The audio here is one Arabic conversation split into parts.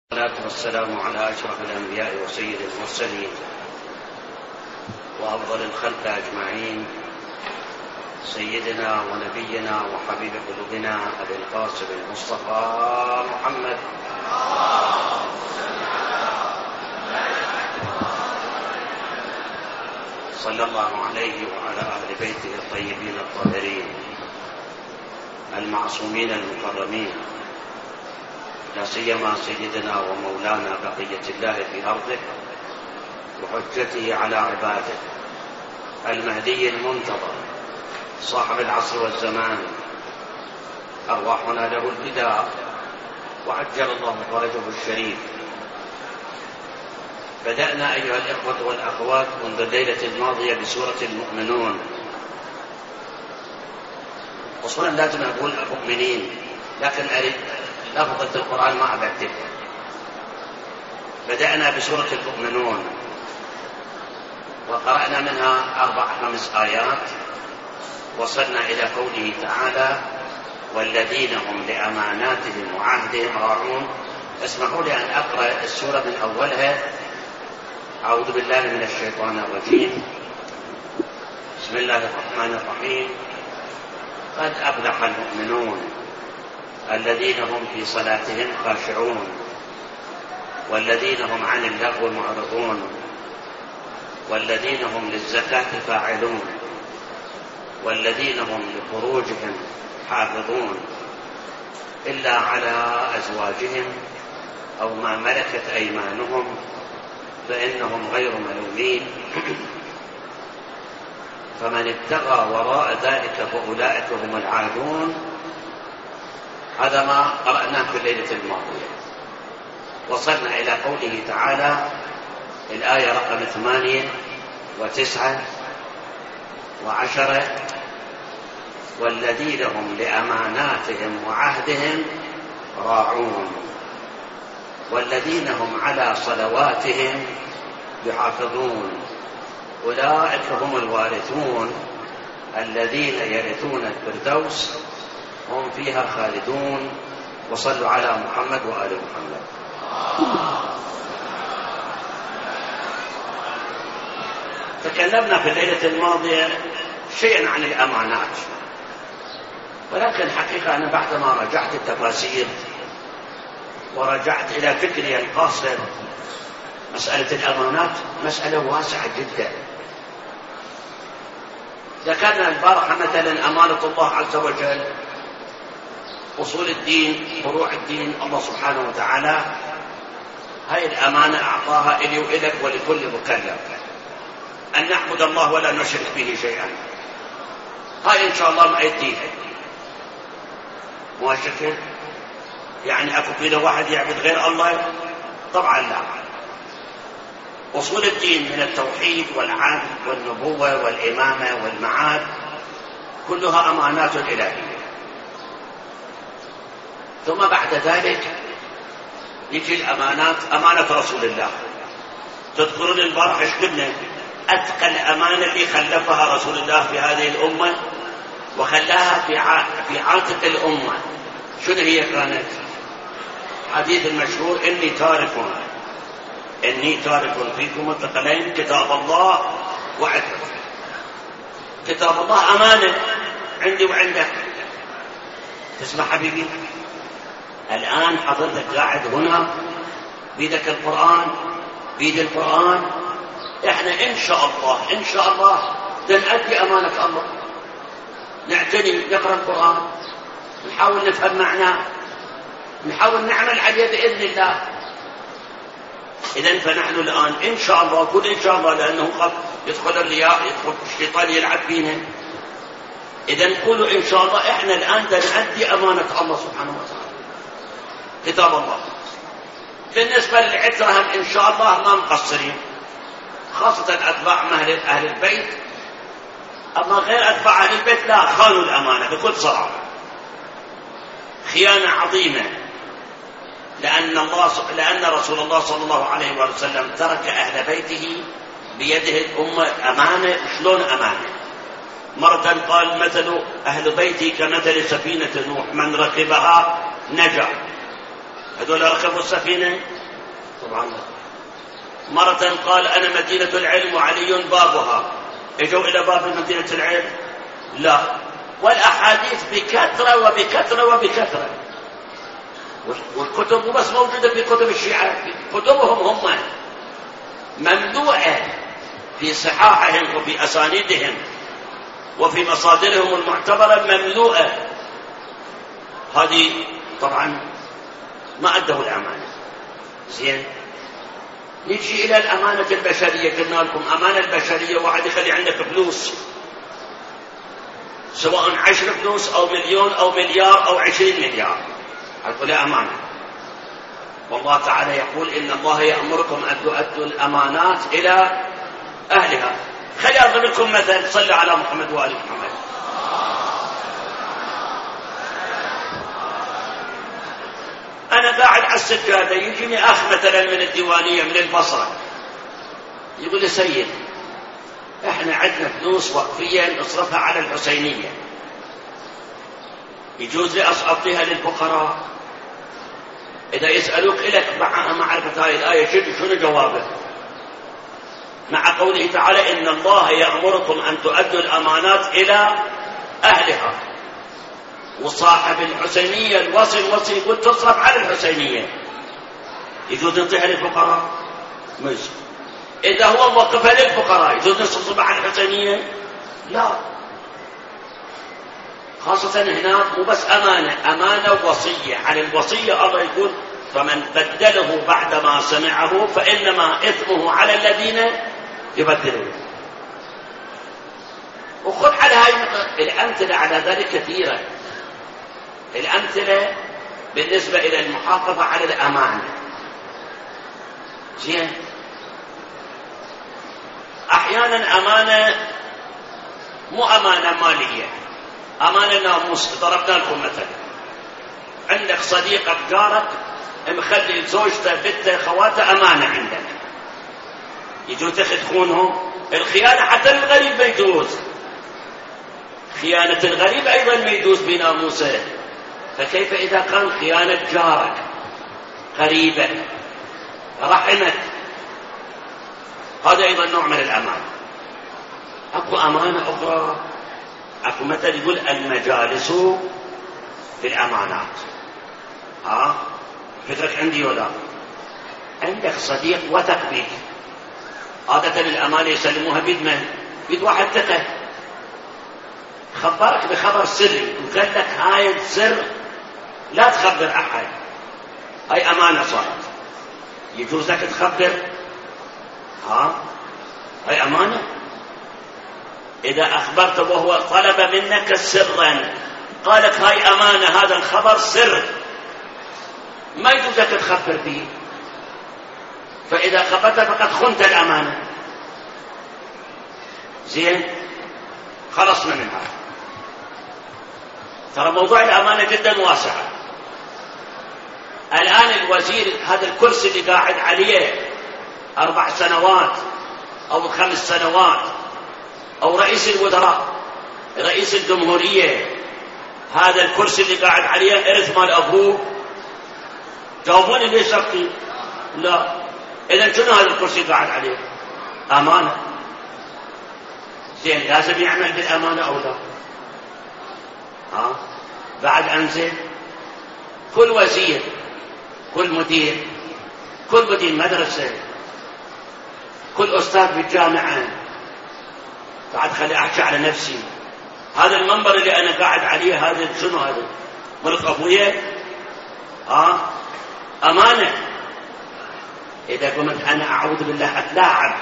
والصلاة والسلام على أشرف الأنبياء وسيد المرسلين وأفضل الخلق أجمعين، سيدنا ونبينا وحبيب قلوبنا أبي القاسم المصطفى محمد صلى الله عليه وعلى أهل بيته الطيبين الطاهرين المعصومين المكرمين، لا سيما سيدنا ومولانا بقية الله في أرضه وحجته على عباده المهدي المنتظر صاحب العصر والزمان، أرواحنا له الفداء وعجل الله فرجه الشريف. بدأنا أيها الإخوة والأخوات منذ الليلة الماضية بسورة المؤمنون. أصلا لازم أقول المؤمنين، لكن أريد لفظة القرآن ما أبدل. بدأنا بسورة المؤمنون وقرأنا منها 4-5 آيات، وصلنا إلى قوله تعالى: والذين هم لأماناتهم وعهدهم راعون. اسمحوا لي أن أقرأ السورة من أولها. أعوذ بالله من الشيطان الرجيم. بسم الله الرحمن الرحيم. قد أفلح المؤمنون الذين هم في صلاتهم خاشعون والذين هم عن اللغو معرضون والذين هم للزكاة فاعلون والذين هم لفروجهم حافظون إلا على أزواجهم أو ما ملكت أيمانهم فإنهم غير ملومين، فمن ابتغى وراء ذلك فأولئك هم العادون. هذا ما قرأناه في الليلة الماضية. وصلنا إلى قوله تعالى الآية رقم 8 و9 و10: والذين هم لأماناتهم وعهدهم راعون والذين هم على صلواتهم يحافظون أولئك هم الوارثون الذين يرثون الفردوس هم فيها خالدون. وصلوا على محمد وآل محمد. تكلمنا في الليلة الماضية شيئا عن الأمانات، ولكن حقيقة أنا بعدما رجعت التفاسير ورجعت إلى فكري القاصر، مسألة الأمانات مسألة واسعة جدا. ذكرنا البارحة مثلا أمانة الله عز وجل، أصول الدين، فروع الدين، الله سبحانه وتعالى هاي الأمانة أعطاها إلي وإلك ولكل مكلف، أن نعبد الله ولا نشرك به شيئا. هاي إن شاء الله ما يديها مواشكة، يعني أكو كده واحد يعبد غير الله؟ طبعا لا. أصول الدين من التوحيد والعدل والنبوة والإمامة والمعاد كلها أمانات إلهية. ثم بعد ذلك يجي الأمانات، أمانة رسول الله. تذكرون البارحة ايش قلنا؟ أثقل أمانة اللي خلفها رسول الله في هذه الأمة وخلاها في عاتق الأمة. شنو هي كانت؟ حديث المشهور: إني تارك فيكم الثقلين كتاب الله وعدل. كتاب الله أمانة عندي وعندك. تسمع حبيبي، الآن حضرتك قاعد هنا بيدك القرآن، بيد القرآن. إحنا إن شاء الله نؤدي أمانة الله، نعتني نقرأ القرآن، نحاول نفهم معناه، نحاول نعمل عليه بإذن الله. إذن فنحن الآن إن شاء الله، كل إن شاء الله، لأنه قد يدخل الرياء، يدخل الشيطان يلعب فينا. إذن قولوا إن شاء الله إحنا الآن نؤدي أمانة الله سبحانه وتعالى، كتاب الله. بالنسبة للعترة إن شاء الله ما مقصرين، خاصة أتباع أهل البيت. أما غير أتباع أهل البيت لا، خانوا الأمانة بكل صراحة، خيانة عظيمة. لأن رسول الله صلى الله عليه وسلم ترك أهل بيته بيده الأمة أمانة. شلون أمانة؟ مرة قال: مثل أهل بيتي كمثل سفينة نوح، من ركبها نجا هذول ركبوا السفينة؟ طبعا لا. مرة قال أنا مدينة العلم وعلي بابها، اجوا إلى باب مدينة العلم؟ لا. والأحاديث بكثرة وبكثرة وبكثرة، والكتب مو بس موجودة في كتب الشيعة، كتبهم هم مملوءة في صحاحهم وفي أسانيدهم وفي مصادرهم المعتبرة، مملوءة. هذه طبعا ما أدوا الأمانة. زين، نجي إلى الأمانة البشرية. قلنا لكم أمانة البشرية واحد يخلي عندك فلوس، سواء 10 فلوس أو مليون أو مليار أو 20 مليار، هذول أمانة. والله تعالى يقول إن الله يأمركم أن تؤدوا الأمانات إلى أهلها. خلي أضرب لكم مثل، صلوا على محمد وآل محمد. أنا قاعد على السجادة، يجيني أخ مثلا من الديوانية من البصرة، يقول لي سيد إحنا عندنا فلوس وقفية نصرفها على الحسينية، يجوز لي أعطيها للفقراء؟ إذا يسألوك إلك معرفة هذه الآية شنو جوابه؟ مع قوله تعالى إن الله يأمركم أن تؤدوا الأمانات إلى أهلها، وصاحب الحسينية الوصي يقول تصرف على الحسينية، يجوز نعطيها للفقراء؟ مش. إذا هو موقفها للفقراء يجوز نصرف على الحسينية؟ لا. خاصة هناك مو بس أمانة وصية. على الوصية الله يقول فمن بدله بعدما سمعه فإنما إثمه على الذين يبدلون. وخذ على هاي الأمثلة على ذلك كثيرة. الأمثلة بالنسبة إلى المحافظة على الأمانة. زين، أحيانا أمانة مو أمانة مالية، أمانة ناموس. ضربنا لكم مثلا، عندك صديقك جارك مخلي زوجته بنته خواته أمانة عندك، يجوز تخونهم؟ الخيانة حتى الغريب ما يجوز، خيانة الغريب أيضا ما يجوز بناموسه، فكيف إذا كان خيانة جارك قريبك رحمك؟ هذا أيضا نوع من الأمانة. أكو أمانة أخرى، أكو مثل يقول المجالس في الأمانات. فكرك عندي ولا عندك صديق وثق بيك، عادة الأمانة يسلموها بيد من؟ بيد واحد ثقة، خبرك بخبر سري وقال لك هاي السر لا تخبر أحد، هاي أمانة صارت، يجوز لك تخبر؟ هاي أمانة. إذا أخبرت وهو طلب منك سرا قالك هاي أمانة، هذا الخبر سر ما يجوز لك تخبر به، فإذا خبرت فقد خنت الأمانة. زين، خلصنا من هذا. ترى موضوع الأمانة جدا واسع. الآن الوزير هذا الكرسي اللي قاعد عليه 4 سنوات أو 5 سنوات، أو رئيس الوزراء، رئيس الجمهورية، هذا الكرسي اللي قاعد عليه إرث مال أبوه؟ جاوبوني ليش شرطي؟ لا. إذن شنو هذا الكرسي قاعد عليه؟ أمانة. زين، لازم يعمل بالأمانة أو لا؟ بعد أنزل كل وزير، كل مدير، كل مدير مدرسة، كل أستاذ بالجامعة، بعد خلي أحكي على نفسي، هذا المنبر اللي أنا قاعد عليه هذا شنو هذا؟ ملك أبويا؟ أمانة. إذا قمت أنا أعوذ بالله أتلاعب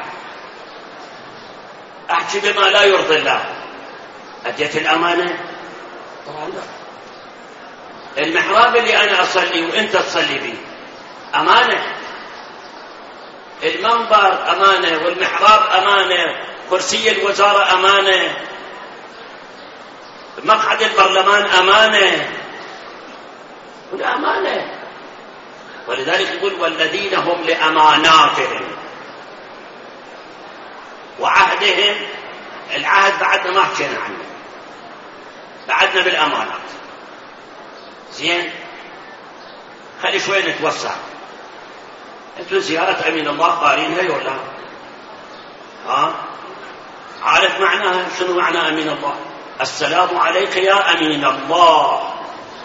أحكي بما لا يرضي الله، أديت الأمانة؟ طبعا لا. المحراب اللي أنا أصلي وإنت تصلي به أمانة، المنبر أمانة، والمحراب أمانة، كرسي الوزارة أمانة، مقعد البرلمان أمانة، والأمانة. ولذلك يقول والذين هم لأماناتهم وعهدهم. العهد بعدنا ما حكينا عنه، بعدنا بالأمانات. زين، خلي شوي نتوسع. انتوا زيارة أمين الله قارينها ولا؟ عارف معناها؟ شنو معنى أمين الله؟ السلام عليك يا أمين الله.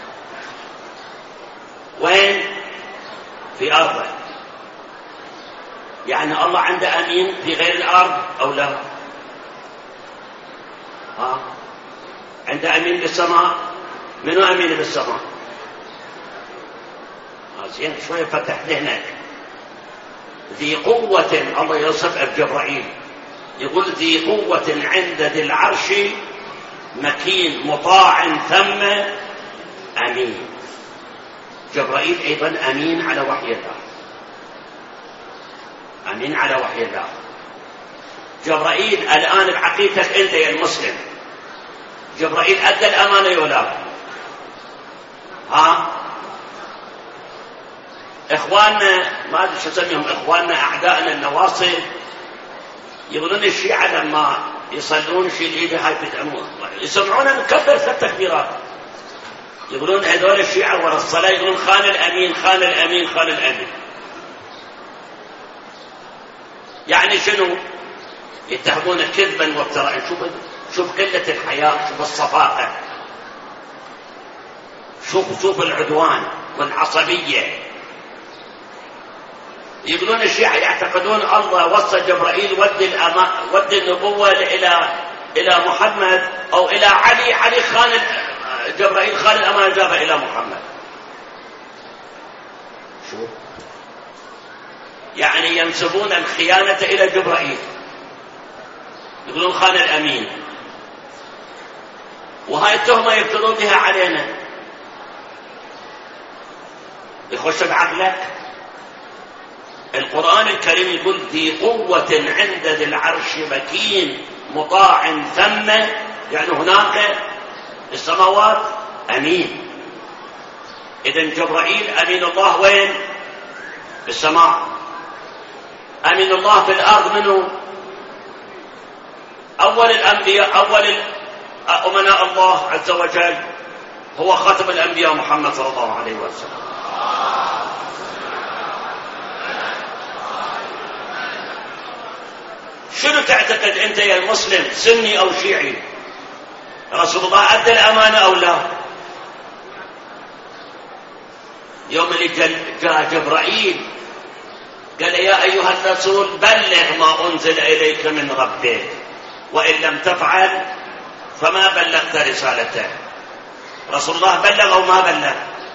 وين؟ في أرضه. يعني الله عنده أمين في غير الأرض أو لا؟ عنده أمين بالسماء. منو أمين بالسماء؟ زين شوية فتح ذهنك. ذي قوة، الله يوصف بجبرائيل يقول ذي قوة عند ذي العرش مكين مطاع ثم أمين. جبرائيل أيضا أمين على وحي الله، أمين على وحي الله. جبرائيل الآن بعقيدتك أنت يا المسلم، جبرائيل أدى الأمانة ولا؟ إخواننا ما أدري شو اسميهم، إخواننا أعدائنا النواصب يقولون الشيعة لما يصلون شيء الإيد هاي يسمعون نكبر 3 تكبيرات. يقولون هذول الشيعة ورا الصلاة يقولون خان الأمين خان الأمين خان الأمين. يعني شنو؟ يتهمون كذبا وافتراء. شوف قلة الحياء، شوف الصفاقة، شوف العدوان والعصبية. يقولون الشيعة يعتقدون الله وصى جبرائيل ودي النبوة إلى محمد أو إلى علي خان جبرائيل خان الأمانة جابها إلى محمد. شو يعني؟ ينسبون الخيانة إلى جبرائيل، يقولون خان الأمين، وهاي التهمة يفترون بها علينا. يخش بعقلك؟ القرآن الكريم يقول ذي قوة عند ذي العرش مكين مطاع ثم، يعني هناك السماوات أمين. إذن جبرائيل أمين الله وين؟ في السماء. أمين الله في الأرض منه؟ أول الأنبياء، أول أمناء الله عز وجل هو خاتم الأنبياء محمد صلى الله عليه وسلم. شنو تعتقد أنت يا المسلم، سني أو شيعي؟ رسول الله أدى الأمانة أو لا؟ يوم اللي جاء جبرائيل قال يا أيها الرسول بلغ ما أنزل إليك من ربك وإن لم تفعل فما بلغت رسالته. رسول الله بلغ أو ما بلغ؟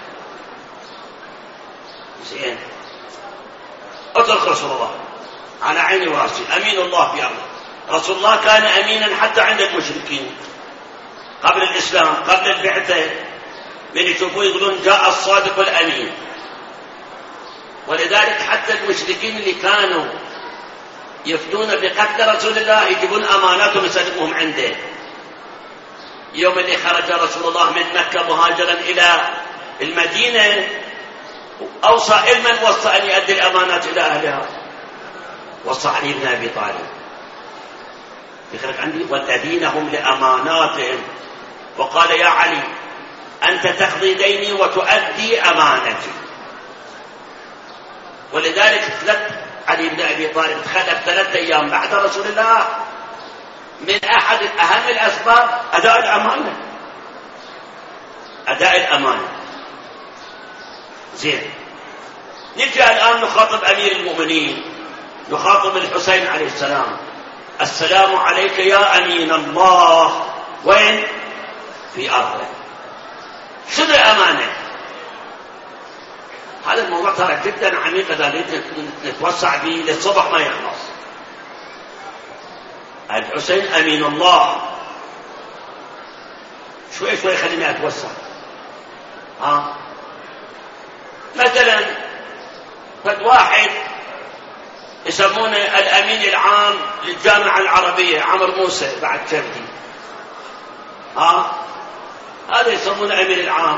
زين، اترك رسول الله على عيني وراسي، أمين الله في أرضه. رسول الله كان أمينا حتى عند المشركين قبل الإسلام، قبل البعثة، من يشوفوه يقولون جاء الصادق الأمين. ولذلك حتى المشركين اللي كانوا يفتون بقتل رسول الله يجيبون أماناتهم يسلموهم عنده. يوم اللي خرج رسول الله من مكة مهاجرا إلى المدينة أوصى من وصى أن يؤدي الأمانات إلى أهلها؟ وصى علي بن أبي طالب. يخرج عندي والذين هم لأماناتهم، وقال يا علي أنت تقضي ديني وتؤدي أمانتي. ولذلك علي بن أبي طالب تخلف 3 أيام بعد رسول الله من أحد أهم الأسباب أداء الأمانة. أداء الأمانة. زين، نرجع الآن نخاطب أمير المؤمنين، نخاطب الحسين عليه السلام. السلام عليك يا أمين الله وين؟ في أرضه. شنو الأمانة؟ هذا الموضوع ترى جدا عميق، إذا نتوسع به للصبح ما يخلص. الحسين أمين الله. شوي شوي خليني أتوسع. مثلا فد واحد يسمونه الأمين العام للجامعة العربية، عمر موسى بعد كردي. هذا يسمونه أمين العام.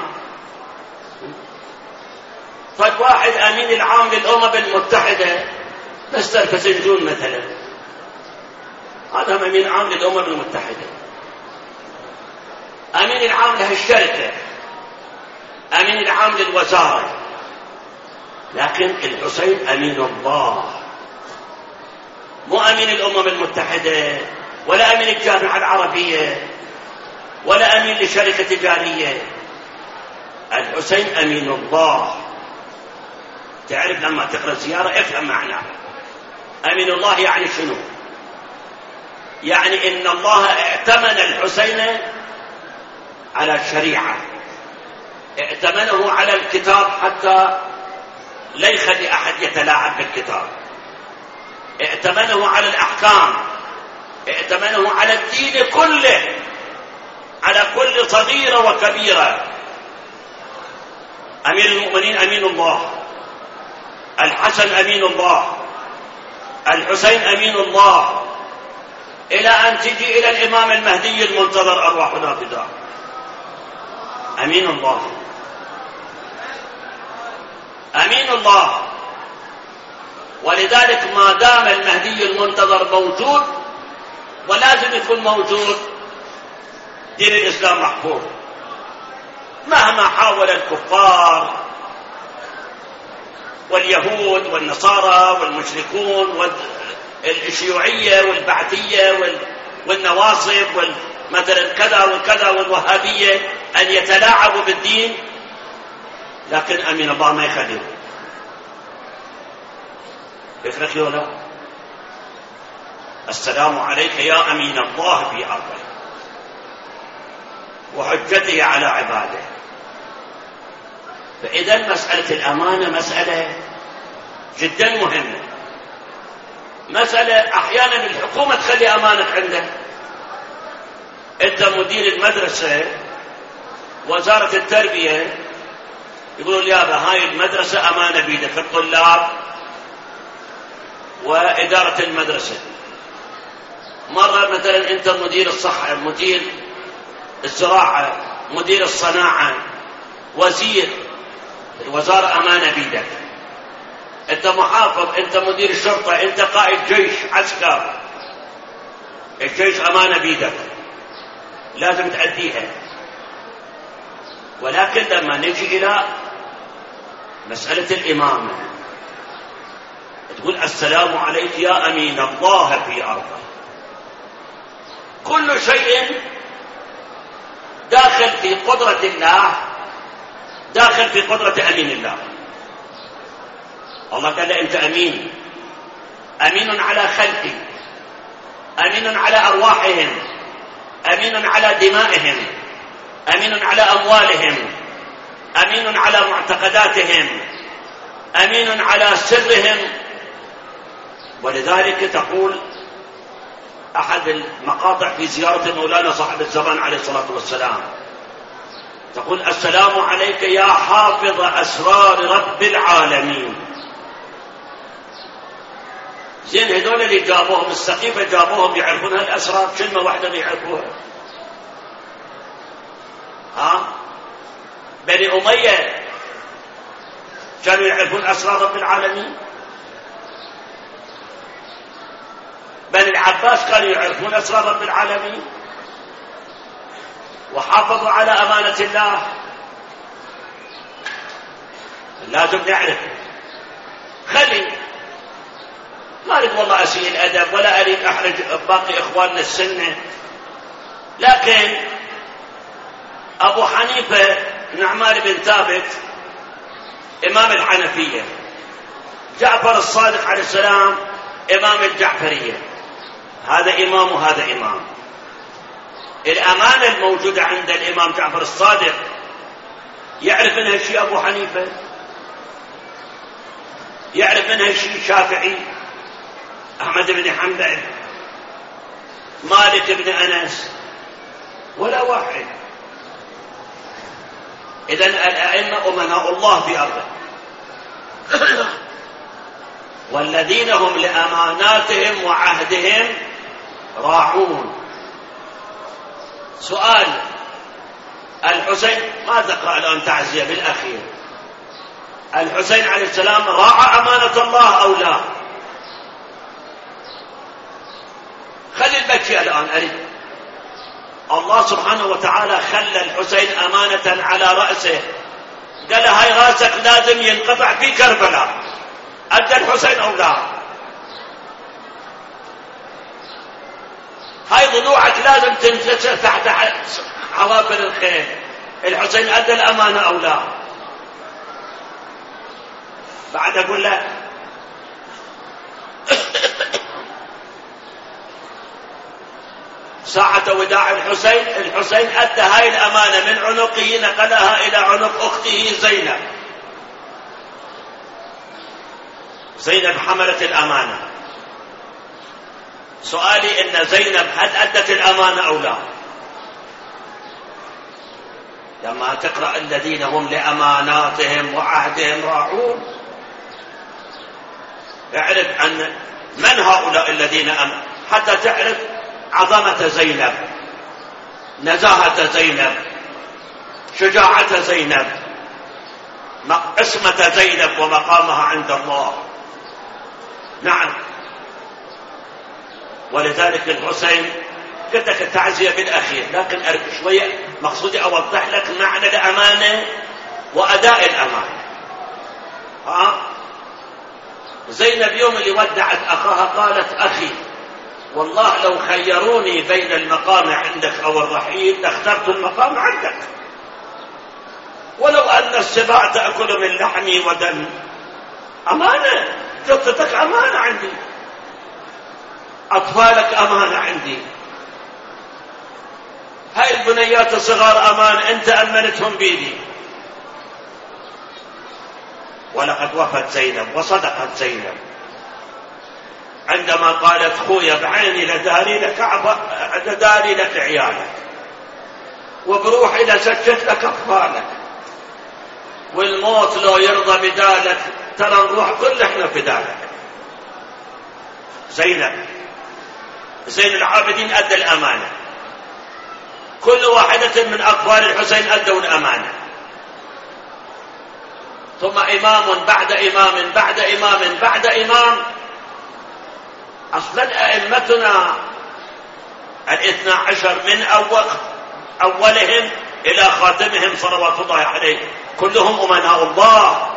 فد واحد أمين العام للأمم المتحدة، مستر فسنجون مثلا، هذا أمين عام للأمم المتحدة. أمين العام لهالشركة، أمين العام للوزارة، لكن الحسين أمين الله، مو أمين الأمم المتحدة، ولا أمين الجامعة العربية، ولا أمين لشركة تجارية. الحسين أمين الله. تعرف لما تقرأ زيارة افهم معناه. أمين الله يعني شنو؟ يعني إن الله ائتمن الحسين على الشريعة، ائتمنه على الكتاب حتى لا يخلي أحد يتلاعب بالكتاب، ائتمنه على الأحكام، ائتمنه على الدين كله، على كل صغيرة وكبيرة. أمير المؤمنين أمين الله، الحسن أمين الله، الحسين أمين الله، إلى أن تجي إلى الإمام المهدي المنتظر أرواحنا فداه، أمين الله، أمين الله. ولذلك ما دام المهدي المنتظر موجود، ولازم يكون موجود، دين الإسلام محفوظ. مهما حاول الكفار واليهود والنصارى والمشركون والشيوعية والبعثية والنواصب مثلا كذا وكذا والوهابية أن يتلاعبوا بالدين، لكن أمين الله ما يخليه. يفرق ولا؟ السلام عليك يا أمين الله في أرضه وحجته على عباده. فإذا مسألة الأمانة مسألة جدا مهمة، مسألة أحيانا الحكومة تخلي أمانك عندها. أنت مدير المدرسة، وزارة التربية يقولوا يابا هاي المدرسة أمانة بيدك، الطلاب وإدارة المدرسة. مرة مثلا أنت مدير الصحة، مدير الزراعة، مدير الصناعة، وزير، الوزارة أمانة بيدك. أنت محافظ، أنت مدير الشرطة، أنت قائد جيش عسكر، الجيش أمانة بيدك لازم تأديها. ولكن لما نجي إلى مسألة الإمامة، تقول السلام عليك يا أمين الله في أرضه. كل شيء داخل في قدرة الله، داخل في قدرة أمين الله. الله قال أنت أمين، أمين على خلقي، أمين على أرواحهم، أمين على دمائهم، أمين على أموالهم، أمين على معتقداتهم، أمين على سرهم. ولذلك تقول أحد المقاطع في زيارة مولانا صاحب الزمان عليه الصلاة والسلام، تقول السلام عليك يا حافظ أسرار رب العالمين. زين هذول اللي جابوهم السقيفة جابوهم يعرفون هالأسرار، كلمة واحدة يعرفوها. بني أمية كانوا يعرفون أسرار رب العالمين، بني العباس كانوا يعرفون أسرار رب العالمين وحافظوا على أمانة الله. لازم نعرف. خلي ما أريد والله أسيء الأدب ولا أريد أحرج باقي إخواننا السنة، لكن أبو حنيفة نعمان بن ثابت إمام الحنفية، جعفر الصادق عليه السلام إمام الجعفرية، هذا إمام وهذا إمام. الأمانة الموجودة عند الإمام جعفر الصادق يعرف منها شيء أبو حنيفة، يعرف منها شيء شافعي، أحمد بن حنبل، مالك بن أنس، ولا واحد. إذن الأئمة أمناء الله في أرضه، والذين هم لأماناتهم وعهدهم راعون. سؤال: الحسين ما تقرأ الآن تعزية بالأخير، الحسين عليه السلام راعى أمانة الله أو لا؟ خلي البكي الآن أريد. الله سبحانه وتعالى خلى الحسين أمانة على رأسه قال له هاي راسك لازم ينقطع في كربلاء، أدى الحسين أو لا؟ هاي ضلوعك لازم تنكسر تحت حوافر الخيل، الحسين أدى الأمانة أو لا؟ بعد أقول له ساعة وداع الحسين أدى هاي الأمانة من عنقه، نقلها إلى عنق أخته زينب حملت الأمانة. سؤالي إن زينب هل أدت الأمانة أو لا؟ لما تقرأ الذين هم لأماناتهم وعهدهم راعون، اعرف أن من هؤلاء الذين حتى تعرف عظمة زينب، نزاهة زينب، شجاعة زينب، عصمة زينب ومقامها عند الله. نعم. ولذلك الحسين قلت لك التعزية بالأخير، لكن شوية مقصودي أوضح لك معنى الأمانة وأداء الأمانة. زينب يوم اللي ودعت أخاها قالت أخي والله لو خيروني بين المقام عندك أو الرحيل لاخترت المقام عندك، ولو أن السباع تأكل من لحمي ودم. أمانة، جثتك أمانة عندي، أطفالك أمانة عندي، هاي البنيات الصغار أمانة أنت أمنتهم بيدي. ولقد وفت زينب وصدقت زينب عندما قالت خويا بعيني لداري لك لداري لك عيالك، وبروحي لسكت لك أطفالك، والموت لو يرضى بدالك ترى نروح كلنا بدالك. زين العابدين أدى الأمانة، كل واحدة من أطفال الحسين أدوا الأمانة، ثم إمام بعد إمام بعد إمام بعد إمام. أصلا أئمتنا 12 من أولهم إلى خاتمهم صلوات الله عليه كلهم أمناء الله.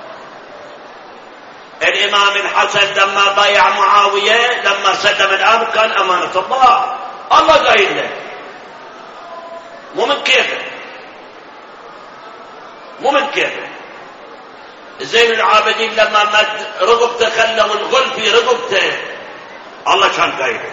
الإمام الحسن لما بايع معاوية لما سلم الأمر كان أمانة الله، الله قايل له مو من كيفه. زين العابدين لما مد رقبته خلوا الغل في رقبته، الله كان قايله.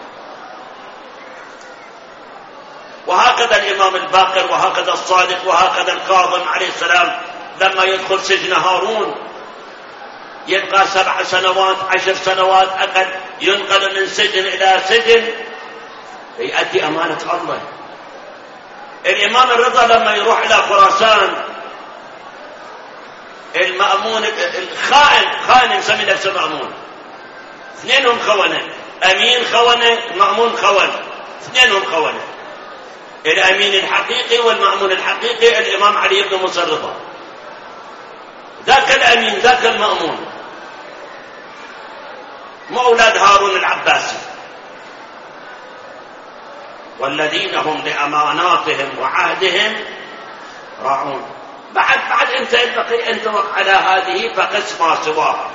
وهكذا الإمام الباقر، وهكذا الصادق، وهكذا الكاظم عليه السلام لما يدخل سجن هارون يبقى 7 سنوات 10 سنوات أقل، ينقل من سجن إلى سجن يؤدي أمانة الله. الإمام الرضا لما يروح إلى خراسان، المأمون خائن نسمي نفسه مأمون، اثنينهم خونة، أمين خونة، مأمون خونة، اثنينهم خونة، الأمين الحقيقي والمأمون الحقيقي الإمام علي بن موسى الرضا، ذاك الأمين ذاك المأمون مو أولاد هارون العباسي. والذين هم لأماناتهم وعهدهم راعون. بعد انت ينبغي ان توقع على هذه فقس ما سواها.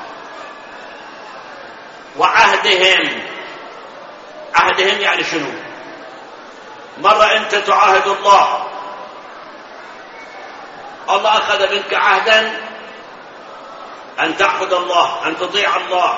وعهدهم، عهدهم يعني شنو؟ مرة انت تعاهد الله، الله اخذ منك عهدا ان تعبد الله، ان تطيع الله.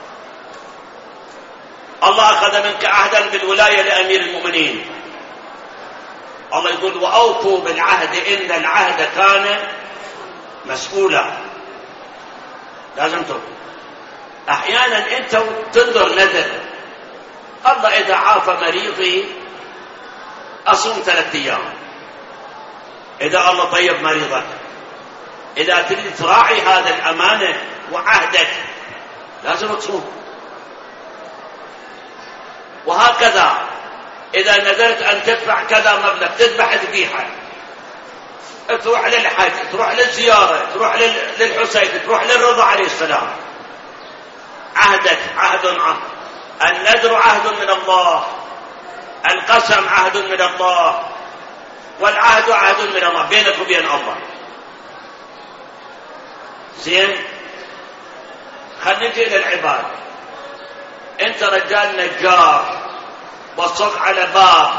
الله اخذ منك عهدا بالولاية لامير المؤمنين. الله يقول وأوفوا بالعهد إن العهد كان مسؤولا. لازم تقول. أحيانا أنت تنظر نذر، الله إذا عاف مريضي أصوم 3 أيام، إذا الله طيب مريضك، إذا تريد تراعي هذا الأمانة وعهدك لازم تصوم. وهكذا إذا نذرت أن تدفع كذا مبلغ، تذبح ذبيحة، تروح للحج، تروح للزيارة، تروح للحسين، تروح للرضا عليه السلام، عهدك عهد. النذر عهد من الله، القسم عهد من الله، والعهد عهد من الله بينك وبين الله. زين، خلينا نجي إلى العباد. أنت رجال نجار وصلت على باب،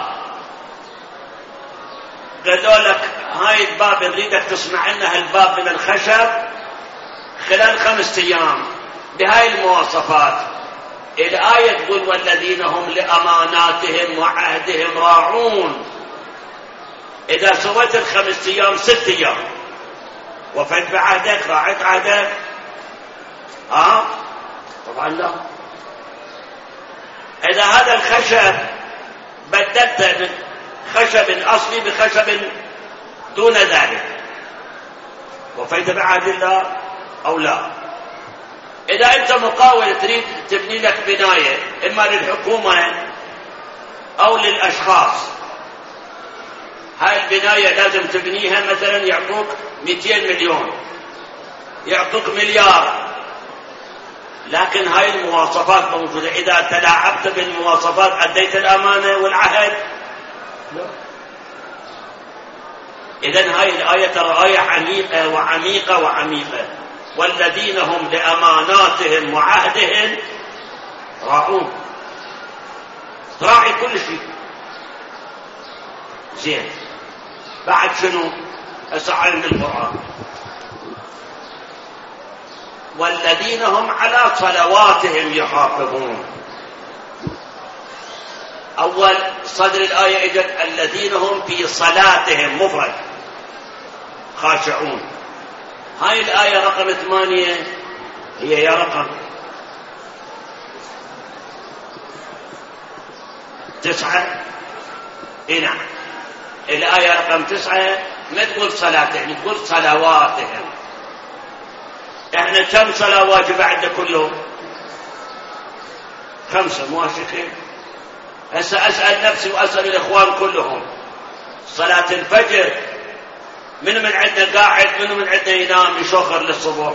قالوا لك هاي الباب نريدك تصنع لنا هالباب من الخشب خلال 5 أيام بهاي المواصفات. الآية تقول والذين هم لأماناتهم وعهدهم راعون. إذا سويت 5 أيام 6 أيام وفيت بعهدك، راعيت عهدك؟ طبعا لا. إذا هذا الخشب بدلته من خشب أصلي بخشب دون ذلك، وفيت بعهد الله أو لا؟ إذا أنت مقاول تريد تبني لك بناية إما للحكومة أو للأشخاص، هاي البناية لازم تبنيها مثلا يعطوك 200 مليون، يعطوك مليار، لكن هاي المواصفات موجودة. إذا تلاعبت بالمواصفات أديت الأمانة والعهد؟ لا. إذن هاي الآية ترى آية عميقة وعميقة وعميقة. والذين هم لأماناتهم وعهدهم راعون، تراعي كل شيء. زين، بعد شنو؟ أسعى من القرآن. والذين هم على صلواتهم يحافظون. أول صدر الآية إجت الذين هم في صلاتهم مفرد خاشعون. هاي الآية رقم 8 هي يا رقم 9. نعم، الآية رقم 9 ما تقول صلاتهم، تقول صلواتهم. احنا كم صلاة واجبة عندنا كلهم؟ 5. موافقين؟ هسه أسأل نفسي وأسأل الإخوان كلهم، صلاة الفجر من عندنا قاعد، من عندنا ينام يشوخر للصبح؟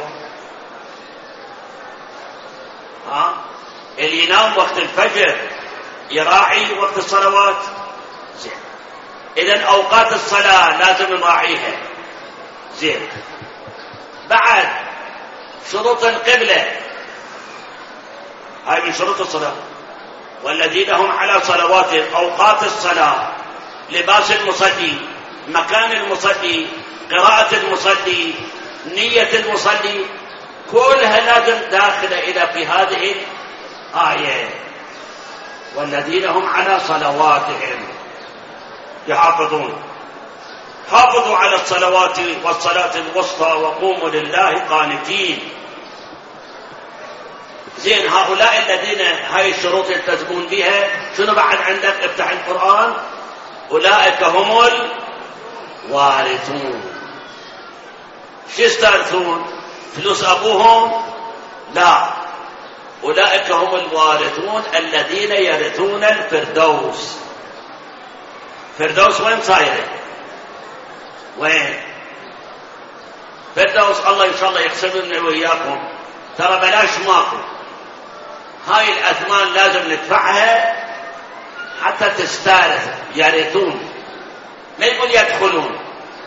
اللي ينام وقت الفجر يراعي وقت الصلوات. زين، إذن أوقات الصلاة لازم نراعيها. زين، بعد شروط القبلة هاي من شروط الصلاة. والذين هم على صلواتهم، أوقات الصلاة، لباس المصلي، مكان المصلي، قراءة المصلي، نية المصلي، كلها لازم داخلة إلى في هذه الآية. والذين هم على صلواتهم يحافظون. حافظوا على الصلوات والصلاة الوسطى وقوموا لله قانتين. زين، هؤلاء الذين هاي الشروط يلتزمون بها، شنو بعد عندك؟ افتح القرآن. أولئك هم الوارثون. شو يسترثون؟ فلوس أبوهم؟ لا، أولئك هم الوارثون الذين يرثون الفردوس. فردوس وين صايره؟ وين فردوس؟ الله إن شاء الله يقسمنا وإياكم، ترى بلاش ماكو. هاي الأثمان لازم ندفعها حتى تستارث. يرثون، ما يقول يدخلون.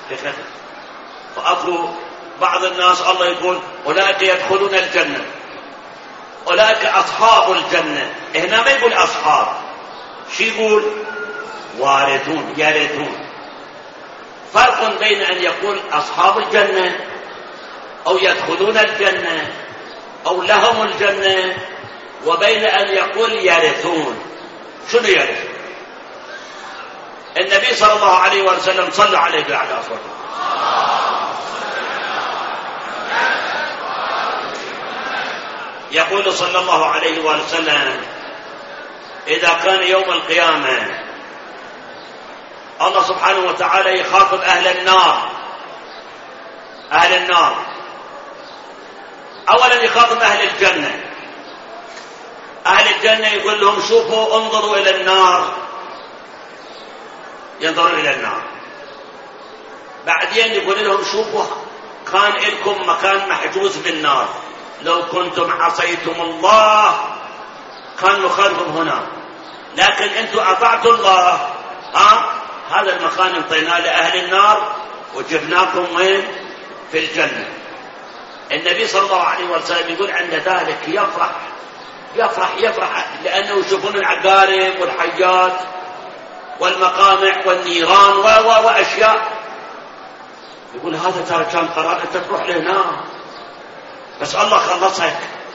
فأكو بعض الناس الله يقول أولئك يدخلون الجنة، أولئك أصحاب الجنة. هنا ما يقول أصحاب، شو يقول؟ وارثون، يرثون. فرق بين أن يقول أصحاب الجنة أو يدخلون الجنة أو لهم الجنة، وبين أن يقول يرثون. شنو يرثون؟ النبي صلى الله عليه وسلم صلى عليه بعد أصوات، يقول صلى الله عليه وسلم إذا كان يوم القيامة الله سبحانه وتعالى يخاطب أهل النار. أهل النار أولا يخاطب أهل الجنة. أهل الجنة يقول لهم شوفوا انظروا إلى النار، ينظروا إلى النار. بعدين يقول لهم شوفوا كان لكم مكان محجوز بالنار، لو كنتم عصيتم الله كان مخالفكم هنا، لكن انتم اطعتوا الله، هذا المكان انطيناه لأهل النار وجبناكم وين؟ في الجنة. النبي صلى الله عليه وسلم يقول عند ذلك يفرح لأنه يشوفون العقارب والحيات والمقامع والنيران وأشياء. يقول هذا ترى كان قرار أنت تروح لهنا، بس الله خلصك.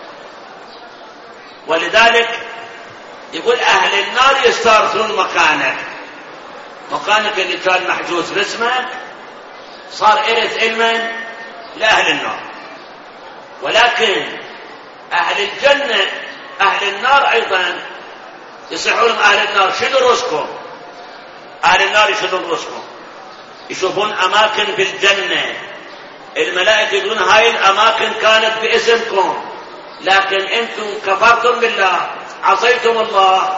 ولذلك يقول أهل النار يستارثون مكانك اللي كان محجوز باسمك صار إرث علما لأهل النار. ولكن أهل الجنة أهل النار أيضا يصيحون أهل النار شدوا رزقكم. أهل النار يشدون رزقكم، يشوفون أماكن في الجنة، الملائكة يقولون هاي الأماكن كانت باسمكم لكن أنتم كفرتم بالله عصيتم الله،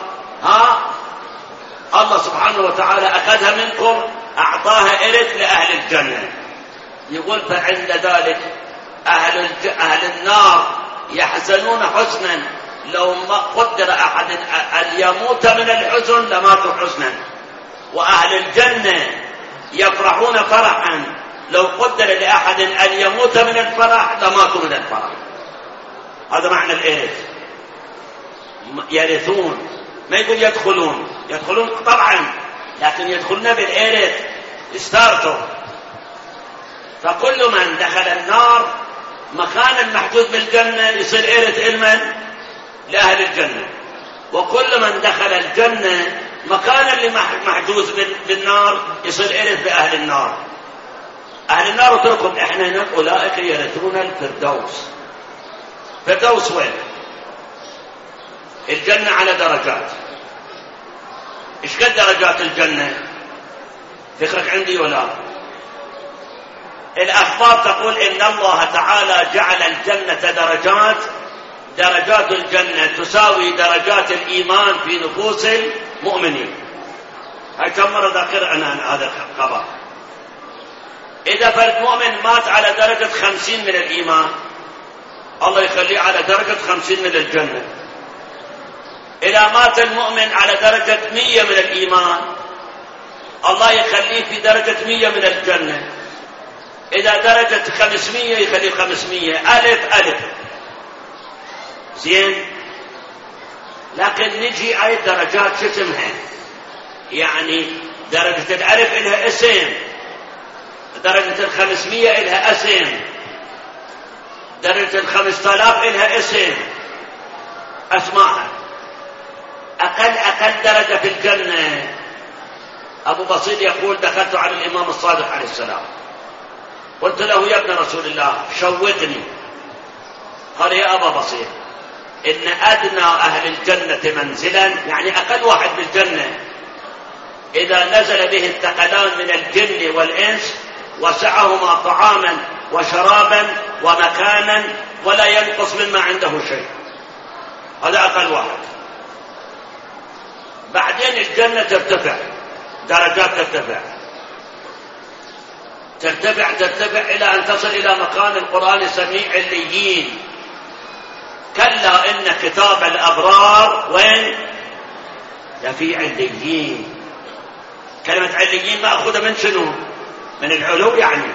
الله سبحانه وتعالى أخذها منكم أعطاها إرث لأهل الجنة. يقول فعند ذلك أهل النار يحزنون حزنا لو ما قدر أحد أن يموت من الحزن لماتوا حزنا، وأهل الجنة يفرحون فرحا لو قدر لأحد أن يموت من الفرح لماتوا من الفرح. هذا معنى الإرث. يرثون، ما يقول يدخلون طبعا، لكن يدخلون بالإرث استارتوا. فكل من دخل النار مكان محدود بالجنة يصير إرث علما لأهل الجنة، وكل من دخل الجنة مكان اللي محجوز بالنار يصير إرث بأهل النار. أهل النار اتركهم إحنا هناك أولئك يرثون الفردوس. فردوس وين؟ الجنة على درجات. إيش قد درجات الجنة؟ فكرك عندي ولا؟ الأخبار تقول إن الله تعالى جعل الجنة درجات الجنة تساوي درجات الإيمان في نفوس المؤمنين. هاي كم مرة ذكر أنا هذا الخبر. إذا فرد مؤمن مات على درجة 50 من الإيمان الله يخليه على درجة 50 من الجنة. إذا مات المؤمن على درجة 100 من الإيمان الله يخليه في درجة 100 من الجنة. إذا درجة 500 يخليه 500 ألف. زين. لكن نجي أي درجات شو اسمها؟ يعني درجة الألف إلها اسم، درجة 500 إلها اسم، درجة 5000 إلها اسم، أسمعها. أقل درجة في الجنة. أبو بصير يقول دخلت على الإمام الصادق عليه السلام قلت له يا ابن رسول الله شوقني. قال يا أبا بصير إن أدنى أهل الجنة منزلا، يعني أقل واحد بالجنة إذا نزل به الثقلان من الجن والإنس وسعهما طعاما وشرابا ومكانا ولا ينقص مما عنده شيء. هذا أقل واحد. بعدين الجنة ترتفع درجات، ترتفع إلى أن تصل إلى مكان القرآن يسميه عليين. كلا إن كتاب الأبرار وين؟ لفي عليين. كلمة عليين مأخوذة من شنو؟ من العلو يعني.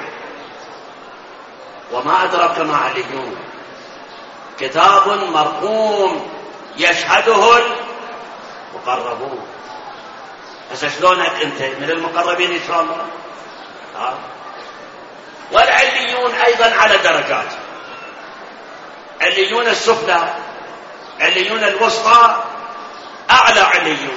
وما أدراك ما عليون، كتاب مرقوم يشهده المقربون. بس شلونك أنت من المقربين إن شاء الله؟ والعليون أيضا على درجات. عليون السفلى، عليون الوسطى، أعلى عليون.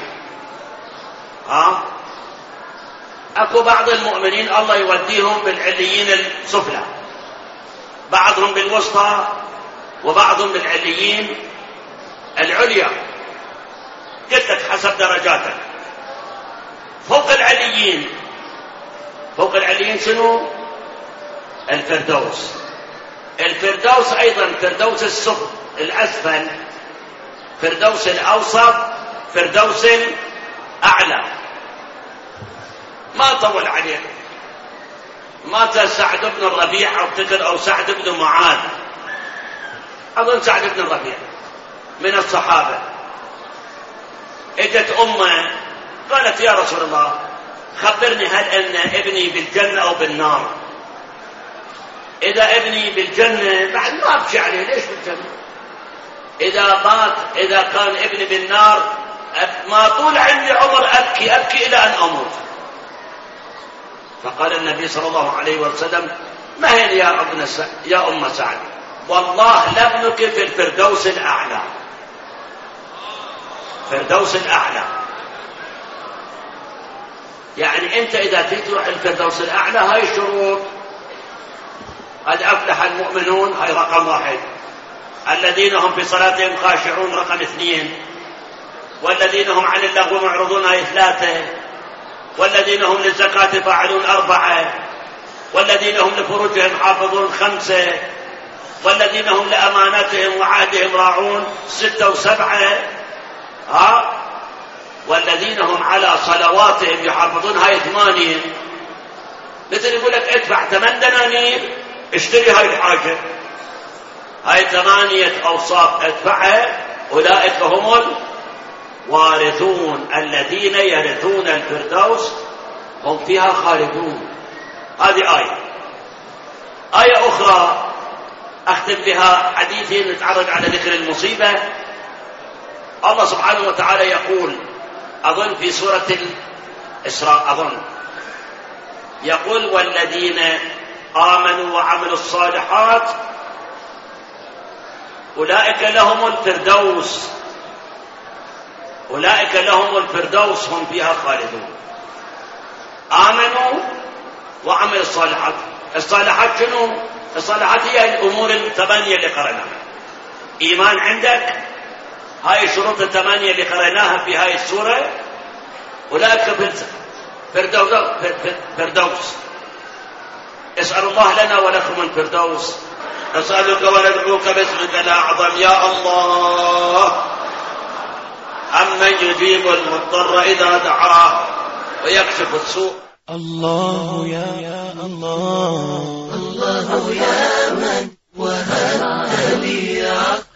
أكو بعض المؤمنين الله يوديهم بالعليين السفلى، بعضهم بالوسطى وبعضهم بالعليين العليا. قلت لك حسب درجاتك. فوق العليين شنو؟ الفردوس أيضا فردوس السفل الأسفل، فردوس الأوسط، فردوس الأعلى. ما طول عليك. مات سعد بن الربيع أو سعد بن معاذ، أظن سعد بن الربيع من الصحابة. اجت أمه قالت يا رسول الله خبرني هل أن ابني بالجنة أو بالنار؟ إذا ابني بالجنة بعد ما أبكي عليه، ليش بالجنة؟ إذا كان ابني بالنار ما طول عندي عمر أبكي إلى أن أموت. فقال النبي صلى الله عليه وسلم: مهل يا أم سعد، والله لابنك في الفردوس الأعلى. فردوس الأعلى يعني أنت إذا تروح الفردوس الأعلى هاي الشروط: قد أفلح المؤمنون هاي رقم 1، الذين هم في صلاتهم خاشعون رقم 2، والذين هم عن اللغو معرضون هاي 3، والذين هم للزكاة فاعلون 4، والذين هم لفروجهم حافظون 5، والذين هم لأماناتهم وعهدهم راعون 6 و7، والذين هم على صلواتهم يحافظون هاي 8. مثل يقول لك ادفع 8 دنانير اشتري هاي الحاجة، هاي 8 أوصاف ادفعها، أولئك هم الوارثون الذين يرثون الفردوس هم فيها خالدون. هذه آية أخرى أختم بها حديثي نتعرض على ذكر المصيبة. الله سبحانه وتعالى يقول، أظن في سورة الإسراء، يقول: والذين آمنوا وعملوا الصالحات أولئك لهم الفردوس، أولئك لهم الفردوس هم فيها خالدون. آمنوا وعملوا الصالحات. الصالحات شنو؟ الصالحات هي الأمور 8 اللي قرأناها. إيمان عندك، هاي الشروط 8 اللي قرأناها في هاي السورة، أولئك فردوس. اسأل الله لنا ولكم الفردوس، نسألك وندعوك باسمك الأعظم يا الله، أمن يجيب المضطر إذا دعاه ويكشف السوء. الله يا الله، الله يا من وهب لي